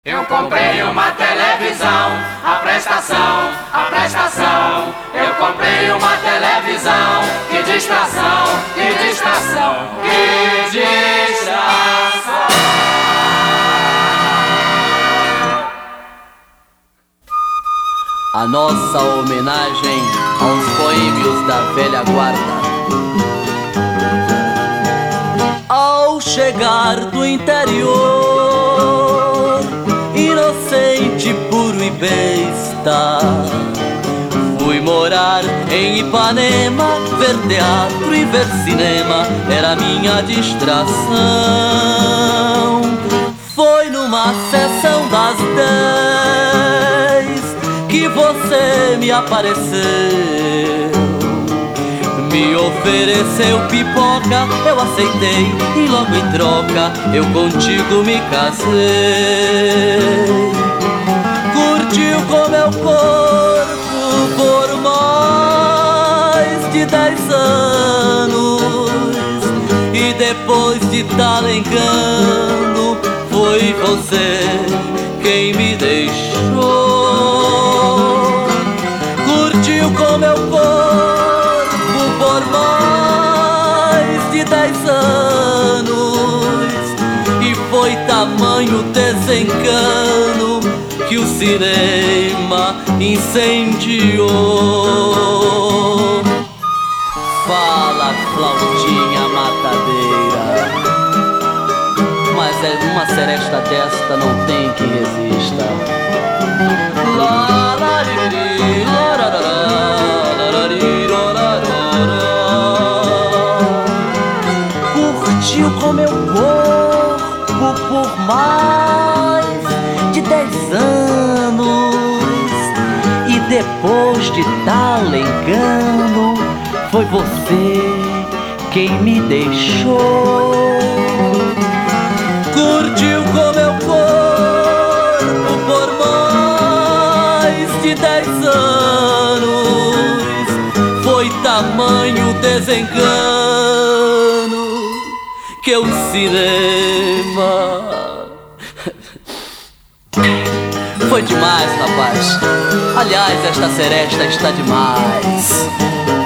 Eu comprei uma televisão, a prestação. Eu comprei uma televisão, que distração. A nossa homenagem aos boêmios da velha guarda. Ao chegar do interior, inocente, puro e besta, fui morar em Ipanema, ver teatro e ver cinema era minha distração. Foi numa sessão das 10 que você me apareceu. Me ofereceu pipoca, eu aceitei e logo em troca eu contigo me casei. Curtiu com meu corpo por mais de 10 anos e depois de tal engano foi você quem me deixou. Curtiu com meu corpo por mais de 10 anos e foi tamanho desencano que o cinema incendiou. Fala, flautinha matadeira, mas é uma seresta desta não tem que resista. Lá, lá, liriri, lá, lá, lá, lá, lá, curtiu com meu corpo por mais de 10 anos e depois de tal engano foi você quem me deixou. Curtiu com meu corpo por mais de 10 anos, foi tamanho desengano que o cinema foi demais, rapaz. Aliás, esta seresta está demais.